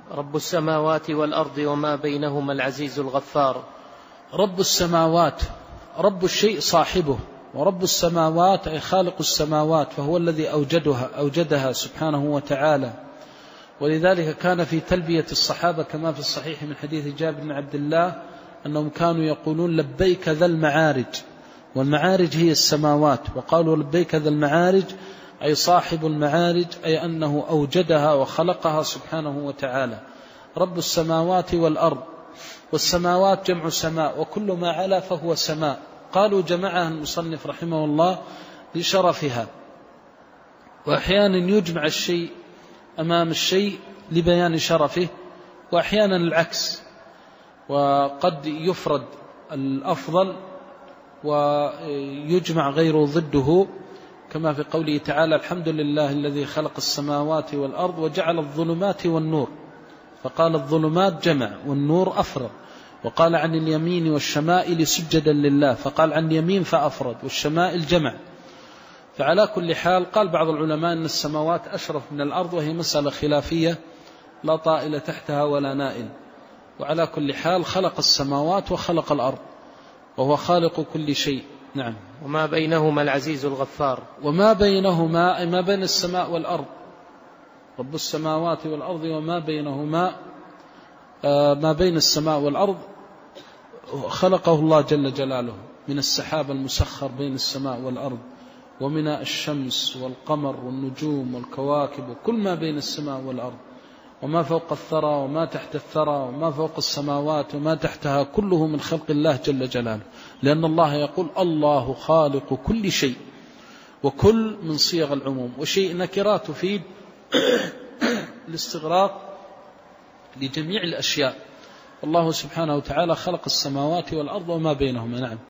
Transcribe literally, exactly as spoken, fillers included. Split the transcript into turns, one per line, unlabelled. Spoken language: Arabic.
رب السماوات والأرض وما بينهما العزيز الغفار.
رب السماوات، رب الشيء صاحبه، ورب السماوات أي خالق السماوات، فهو الذي أوجدها, أوجدها سبحانه وتعالى. ولذلك كان في تلبية الصحابة كما في الصحيح من حديث جابر بن عبد الله أنهم كانوا يقولون لبيك ذا المعارج، والمعارج هي السماوات، وقالوا لبيك ذا المعارج أي صاحب المعارج، أي أنه أوجدها وخلقها سبحانه وتعالى. رب السماوات والأرض، والسماوات جمع سماء، وكل ما علا فهو سماء. قالوا جمعها المصنف رحمه الله لشرفها، وأحيانا يجمع الشيء أمام الشيء لبيان شرفه، وأحيانا العكس، وقد يفرد الأفضل ويجمع غير ضده، كما في قوله تعالى الحمد لله الذي خلق السماوات والأرض وجعل الظلمات والنور، فقال الظلمات جمع والنور أفرد، وقال عن اليمين والشمائل سجدا لله، فقال عن اليمين فأفرد والشمائل جمع. فعلى كل حال قال بعض العلماء أن السماوات أشرف من الأرض، وهي مسألة خلافية لا طائل تحتها ولا نائل. وعلى كل حال خلق السماوات وخلق الأرض، وهو خالق كل شيء. نعم.
وما بينهما العزيز الغفار.
وما بينهما أي ما بين السماء والأرض، رب السماوات والأرض وما بينهما، آه ما بين السماء والأرض خلقه الله جل جلاله من السحاب المسخر بين السماء والأرض، ومن الشمس والقمر والنجوم والكواكب وكل ما بين السماء والأرض، وما فوق الثرى وما تحت الثرى وما فوق السماوات وما تحتها، كله من خلق الله جل جلاله. لأن الله يقول الله خالق كل شيء، وكل من صيغ العموم، وشيء نكرات تفيد الاستغراق لجميع الأشياء. الله سبحانه وتعالى خلق السماوات والأرض وما بينهما. نعم.